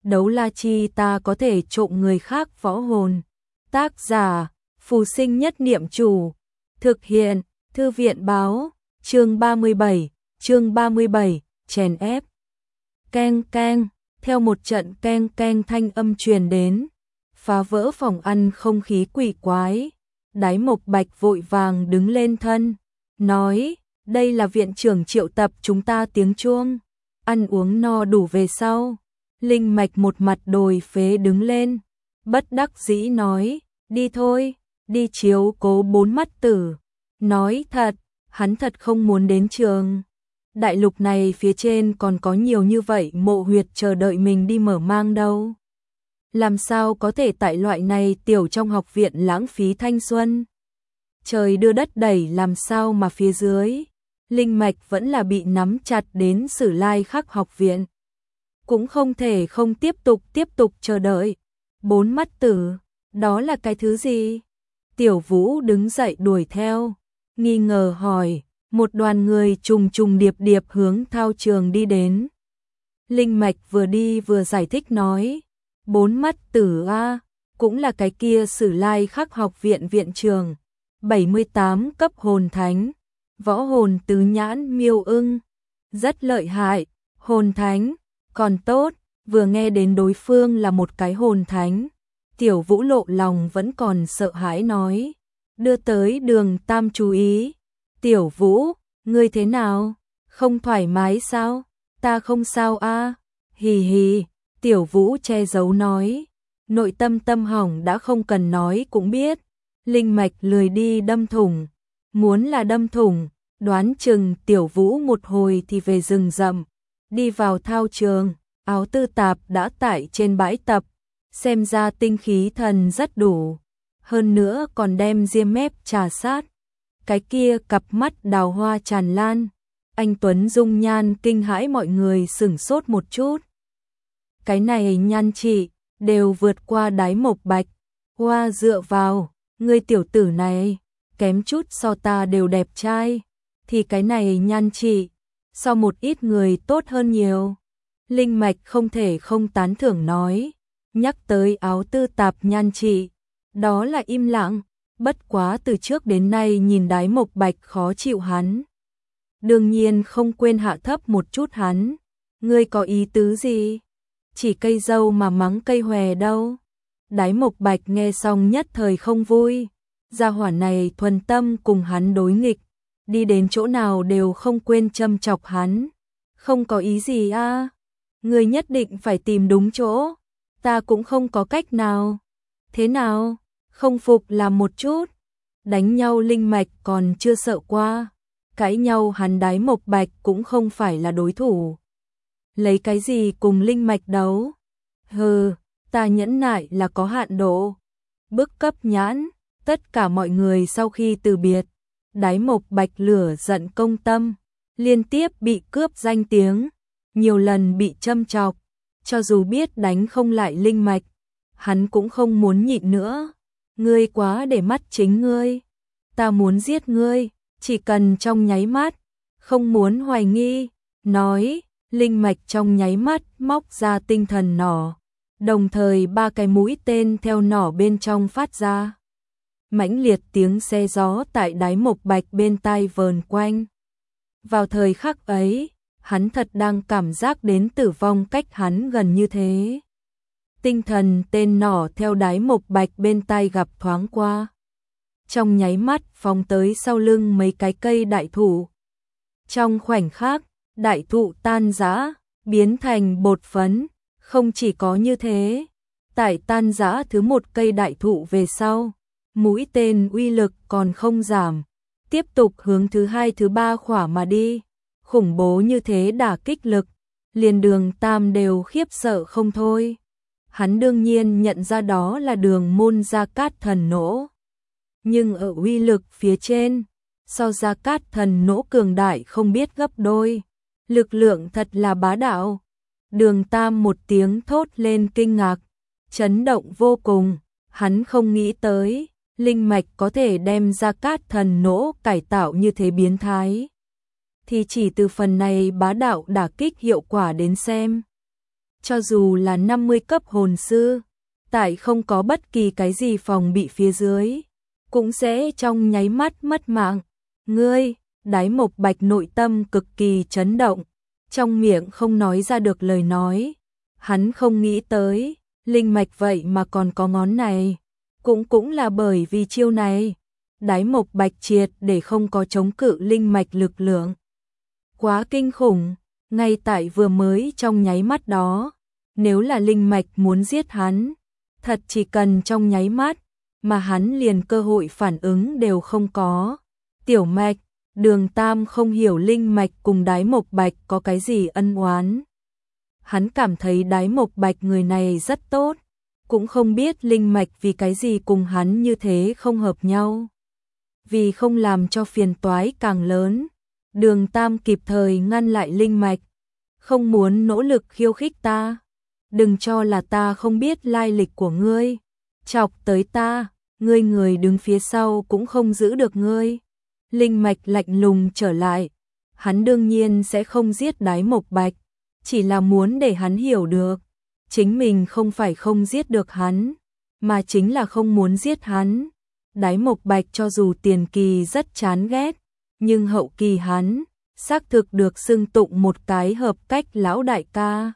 đấu la chi ta có thể trộm người khác võ hồn. Tác giả, Phù Sinh Nhất Niệm Chủ. Thực hiện, Thư viện Báo, chương 37, chèn ép. Keng keng, theo một trận keng keng thanh âm truyền đến, phá vỡ phòng ăn không khí quỷ quái. Đái Mộc Bạch vội vàng đứng lên thân, nói, đây là viện trưởng triệu tập chúng ta tiếng chuông, ăn uống no đủ về sau. Linh Mạch một mặt đồi phế đứng lên, bất đắc dĩ nói, đi thôi, đi chiếu cố bốn mắt tử. Nói thật, hắn thật không muốn đến trường. Đại lục này phía trên còn có nhiều như vậy mộ huyệt chờ đợi mình đi mở mang đâu. Làm sao có thể tại loại này tiểu trong học viện lãng phí thanh xuân. Trời đưa đất đẩy làm sao mà phía dưới. Linh Mạch vẫn là bị nắm chặt đến Sử Lai Khắc học viện. Cũng không thể không tiếp tục chờ đợi. Bốn mắt tử, đó là cái thứ gì? Tiểu Vũ đứng dậy đuổi theo, nghi ngờ hỏi, một đoàn người trùng điệp hướng thao trường đi đến. Linh Mạch vừa đi vừa giải thích nói, bốn mắt tử a, cũng là cái kia Sử Lai Khắc học viện viện trường, 78 cấp hồn thánh, võ hồn tứ nhãn miêu ưng, rất lợi hại, hồn thánh, còn tốt, vừa nghe đến đối phương là một cái hồn thánh. Tiểu Vũ lộ lòng vẫn còn sợ hãi nói, đưa tới Đường Tam chú ý. Tiểu Vũ, ngươi thế nào? Không thoải mái sao? Ta không sao a. Hì hì, Tiểu Vũ che giấu nói, nội tâm hỏng đã không cần nói cũng biết. Linh Mạch lười đi đâm thủng, muốn là đâm thủng, đoán chừng Tiểu Vũ một hồi thì về rừng rậm. Đi vào thao trường, áo tư tạp đã tải trên bãi tập, xem ra tinh khí thần rất đủ, hơn nữa còn đem diêm mép trà sát. Cái kia cặp mắt đào hoa tràn lan, anh tuấn dung nhan kinh hãi mọi người sửng sốt một chút. Cái này nhan trị đều vượt qua Đái Mộc Bạch. Hoa dựa vào, ngươi tiểu tử này, kém chút so ta đều đẹp trai, thì cái này nhan trị so một ít người tốt hơn nhiều. Linh Mạch không thể không tán thưởng nói, nhắc tới áo tư tạp nhan trị, đó là im lặng, bất quá từ trước đến nay nhìn Đái Mộc Bạch khó chịu hắn. Đương nhiên không quên hạ thấp một chút hắn, ngươi có ý tứ gì? Chỉ cây dâu mà mắng cây hòe đâu. Đái Mộc Bạch nghe xong nhất thời không vui, gia hỏa này thuần tâm cùng hắn đối nghịch, đi đến chỗ nào đều không quên châm chọc hắn. Không có ý gì a, ngươi nhất định phải tìm đúng chỗ, ta cũng không có cách nào. Thế nào, không phục làm một chút. Đánh nhau Linh Mạch còn chưa sợ qua, cãi nhau hắn Đái Mộc Bạch cũng không phải là đối thủ. Lấy cái gì cùng Linh Mạch đấu? Hừ, ta nhẫn nại là có hạn độ. Bức cấp nhãn, tất cả mọi người sau khi từ biệt, Đái Mộc Bạch lửa giận công tâm, liên tiếp bị cướp danh tiếng, nhiều lần bị châm chọc, cho dù biết đánh không lại Linh Mạch, hắn cũng không muốn nhịn nữa. Ngươi quá để mắt chính ngươi, ta muốn giết ngươi, chỉ cần trong nháy mắt, không muốn hoài nghi. Nói, Linh Mạch trong nháy mắt móc ra tinh thần nỏ, đồng thời ba cái mũi tên theo nỏ bên trong phát ra. Mãnh liệt tiếng xe gió tại Đái Mộc Bạch bên tai vờn quanh. Vào thời khắc ấy, hắn thật đang cảm giác đến tử vong cách hắn gần như thế. Tinh thần tên nỏ theo Đái Mộc Bạch bên tai gặp thoáng qua. Trong nháy mắt phóng tới sau lưng mấy cái cây đại thụ. Trong khoảnh khắc, đại thụ tan rã, biến thành bột phấn. Không chỉ có như thế, tại tan rã thứ một cây đại thụ về sau, mũi tên uy lực còn không giảm, tiếp tục hướng thứ hai thứ ba khỏa mà đi. Khủng bố như thế đả kích lực, liền Đường Tam đều khiếp sợ không thôi. Hắn đương nhiên nhận ra đó là Đường Môn Gia Cát Thần Nỗ, nhưng ở uy lực phía trên, so Gia Cát Thần Nỗ cường đại không biết gấp đôi, lực lượng thật là bá đạo. Đường Tam một tiếng thốt lên kinh ngạc, chấn động vô cùng, hắn không nghĩ tới, Linh Mạch có thể đem Gia Cát Thần Nỗ cải tạo như thế biến thái. Thì chỉ từ phần này bá đạo đả kích hiệu quả đến xem. cho dù là 50 cấp hồn sư, tại không có bất kỳ cái gì phòng bị phía dưới, cũng sẽ trong nháy mắt mất mạng. Ngươi, Đái Mộc Bạch nội tâm cực kỳ chấn động, trong miệng không nói ra được lời nói. Hắn không nghĩ tới, linh mạch vậy mà còn có ngón này. Cũng là bởi vì chiêu này, Đái Mộc Bạch triệt để không có chống cự linh mạch lực lượng. Quá kinh khủng, ngay tại vừa mới trong nháy mắt đó, nếu là linh mạch muốn giết hắn, thật chỉ cần trong nháy mắt, mà hắn liền cơ hội phản ứng đều không có. Tiểu Mạch, Đường Tam không hiểu linh mạch cùng Đái Mộc Bạch có cái gì ân oán. Hắn cảm thấy Đái Mộc Bạch người này rất tốt, cũng không biết linh mạch vì cái gì cùng hắn như thế không hợp nhau. Vì không làm cho phiền toái càng lớn, Đường Tam kịp thời ngăn lại linh mạch, không muốn nỗ lực khiêu khích ta. Đừng cho là ta không biết lai lịch của ngươi, chọc tới ta, ngươi người đứng phía sau cũng không giữ được ngươi. Linh mạch lạnh lùng trở lại, hắn đương nhiên sẽ không giết Đái Mộc Bạch, chỉ là muốn để hắn hiểu được, chính mình không phải không giết được hắn, mà chính là không muốn giết hắn. Đái Mộc Bạch cho dù tiền kỳ rất chán ghét, nhưng hậu kỳ hắn xác thực được xưng tụng một cái hợp cách lão đại ca.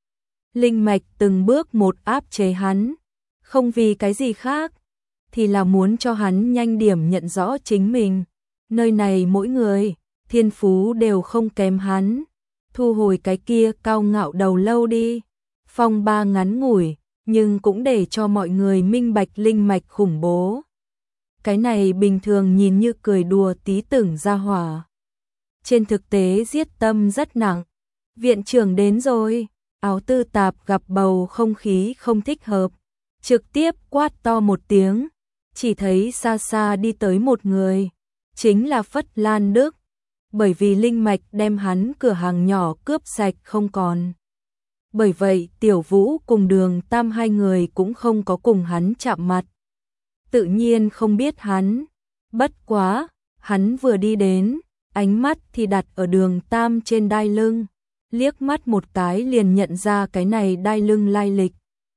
Linh mạch từng bước một áp chế hắn, không vì cái gì khác, thì là muốn cho hắn nhanh điểm nhận rõ chính mình. Nơi này mỗi người, thiên phú đều không kém hắn, thu hồi cái kia cao ngạo đầu lâu đi. Phong ba ngắn ngủi, nhưng cũng để cho mọi người minh bạch linh mạch khủng bố. Cái này bình thường nhìn như cười đùa tí tưởng ra hỏa, trên thực tế giết tâm rất nặng. Viện trưởng đến rồi, Áo Tư Tạp gặp bầu không khí không thích hợp, trực tiếp quát to một tiếng, chỉ thấy xa xa đi tới một người, chính là Phất Lan Đức, bởi vì linh mạch đem hắn cửa hàng nhỏ cướp sạch không còn. Bởi vậy Tiểu Vũ cùng Đường Tam hai người cũng không có cùng hắn chạm mặt, tự nhiên không biết hắn. Bất quá, hắn vừa đi đến, ánh mắt thì đặt ở Đường Tam trên đai lưng, liếc mắt một cái liền nhận ra cái này đai lưng lai lịch.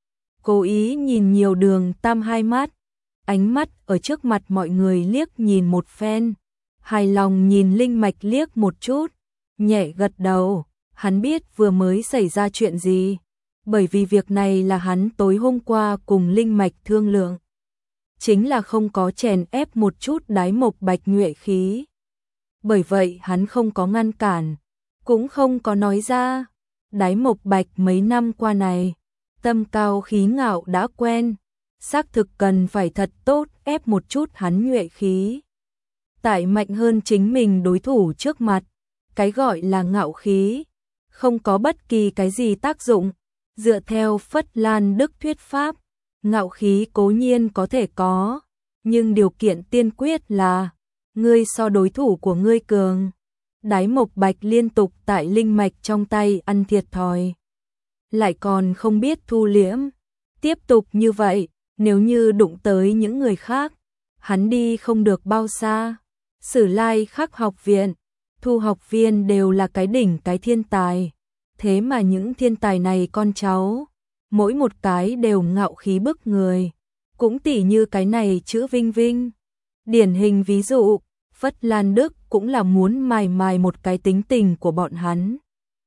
Cố ý nhìn nhiều Đường Tam hai mắt, ánh mắt ở trước mặt mọi người liếc nhìn một phen, hài lòng nhìn linh mạch liếc một chút, nhẹ gật đầu. Hắn biết vừa mới xảy ra chuyện gì, bởi vì việc này là hắn tối hôm qua cùng linh mạch thương lượng, chính là không có chèn ép một chút Đái Mộc Bạch nhuệ khí. Bởi vậy hắn không có ngăn cản, cũng không có nói ra. Đái Mộc Bạch mấy năm qua này, tâm cao khí ngạo đã quen, xác thực cần phải thật tốt ép một chút hắn nhuệ khí. Tại mạnh hơn chính mình đối thủ trước mặt, cái gọi là ngạo khí không có bất kỳ cái gì tác dụng. Dựa theo Phất Lan Đức thuyết pháp, ngạo khí cố nhiên có thể có, nhưng điều kiện tiên quyết là ngươi so đối thủ của ngươi cường. Đái Mộc Bạch liên tục tại linh mạch trong tay ăn thiệt thòi, lại còn không biết thu liễm. Tiếp tục như vậy, nếu như đụng tới những người khác, hắn đi không được bao xa. Sử Lai Khắc học viện, thu học viên đều là cái đỉnh cái thiên tài. Thế mà những thiên tài này con cháu, mỗi một cái đều ngạo khí bức người. Cũng tỉ như cái này chữ Vinh Vinh. Điển hình ví dụ, Phất Lan Đức cũng là muốn mài mài một cái tính tình của bọn hắn.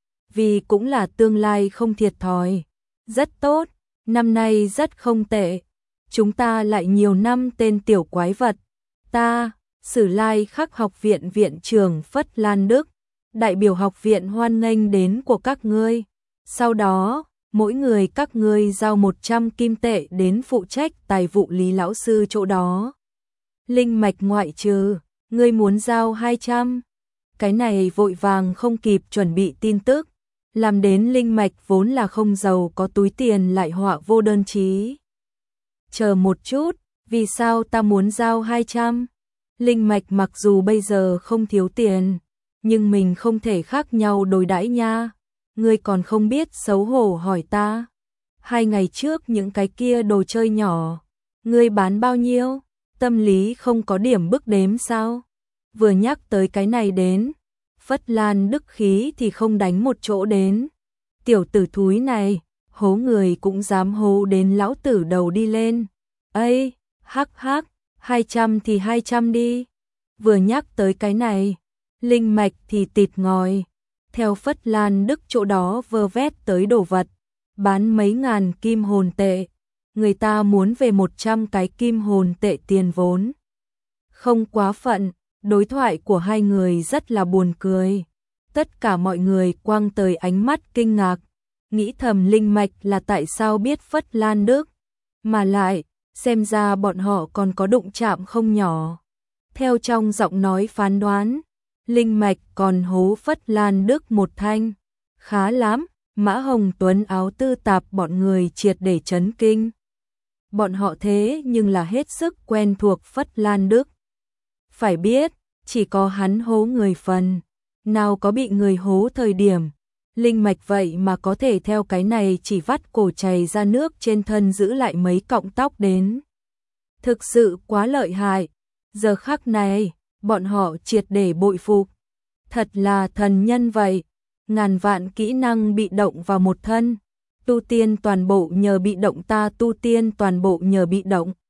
Vì cũng là tương lai không thiệt thòi. Rất tốt, năm nay rất không tệ. Chúng ta lại nhiều năm tên tiểu quái vật. Ta, Sử Lai Khắc học viện viện trưởng Phất Lan Đức, đại biểu học viện hoan nghênh đến của các ngươi. Sau đó, mỗi người các ngươi giao 100 kim tệ đến phụ trách tài vụ Lý lão sư chỗ đó. Linh mạch ngoại trừ, ngươi muốn giao 200. Cái này vội vàng không kịp chuẩn bị tin tức, làm đến linh mạch vốn là không giàu có túi tiền lại họa vô đơn chí. Chờ một chút, vì sao ta muốn giao 200? Linh mạch mặc dù bây giờ không thiếu tiền, nhưng mình không thể khác nhau đối đãi nha. Ngươi còn không biết xấu hổ hỏi ta. 2 ngày trước những cái kia đồ chơi nhỏ, ngươi bán bao nhiêu? Tâm lý không có điểm bức đếm sao? Vừa nhắc tới cái này đến, Phất Lan Đức khí thì không đánh một chỗ đến. Tiểu tử thúi này, hố người cũng dám hố đến lão tử đầu đi lên. Ây, hắc hắc, 200 thì 200 đi. Vừa nhắc tới cái này, linh mạch thì tịt ngòi. Theo Phất Lan Đức chỗ đó vơ vét tới đồ vật, bán mấy ngàn kim hồn tệ. Người ta muốn về 100 cái kim hồn tệ tiền vốn. Không quá phận, đối thoại của hai người rất là buồn cười. Tất cả mọi người quăng tới ánh mắt kinh ngạc, nghĩ thầm linh mạch là tại sao biết Phất Lan Đức, mà lại, xem ra bọn họ còn có đụng chạm không nhỏ. Theo trong giọng nói phán đoán, linh mạch còn hố Phất Lan Đức một thanh. Khá lắm, Mã Hồng Tuấn áo tư tạp bọn người triệt để chấn kinh. Bọn họ thế nhưng là hết sức quen thuộc Phất Lan Đức. Phải biết, chỉ có hắn hố người phần, nào có bị người hố thời điểm. Linh mạch vậy mà có thể theo cái này chỉ vắt cổ chảy ra nước trên thân giữ lại mấy cọng tóc đến. Thực sự quá lợi hại. Giờ khắc này, bọn họ triệt để bội phục. Thật là thần nhân vậy. Ngàn vạn kỹ năng bị động vào một thân. Tu tiên toàn bộ nhờ bị động, ta tu tiên toàn bộ nhờ bị động.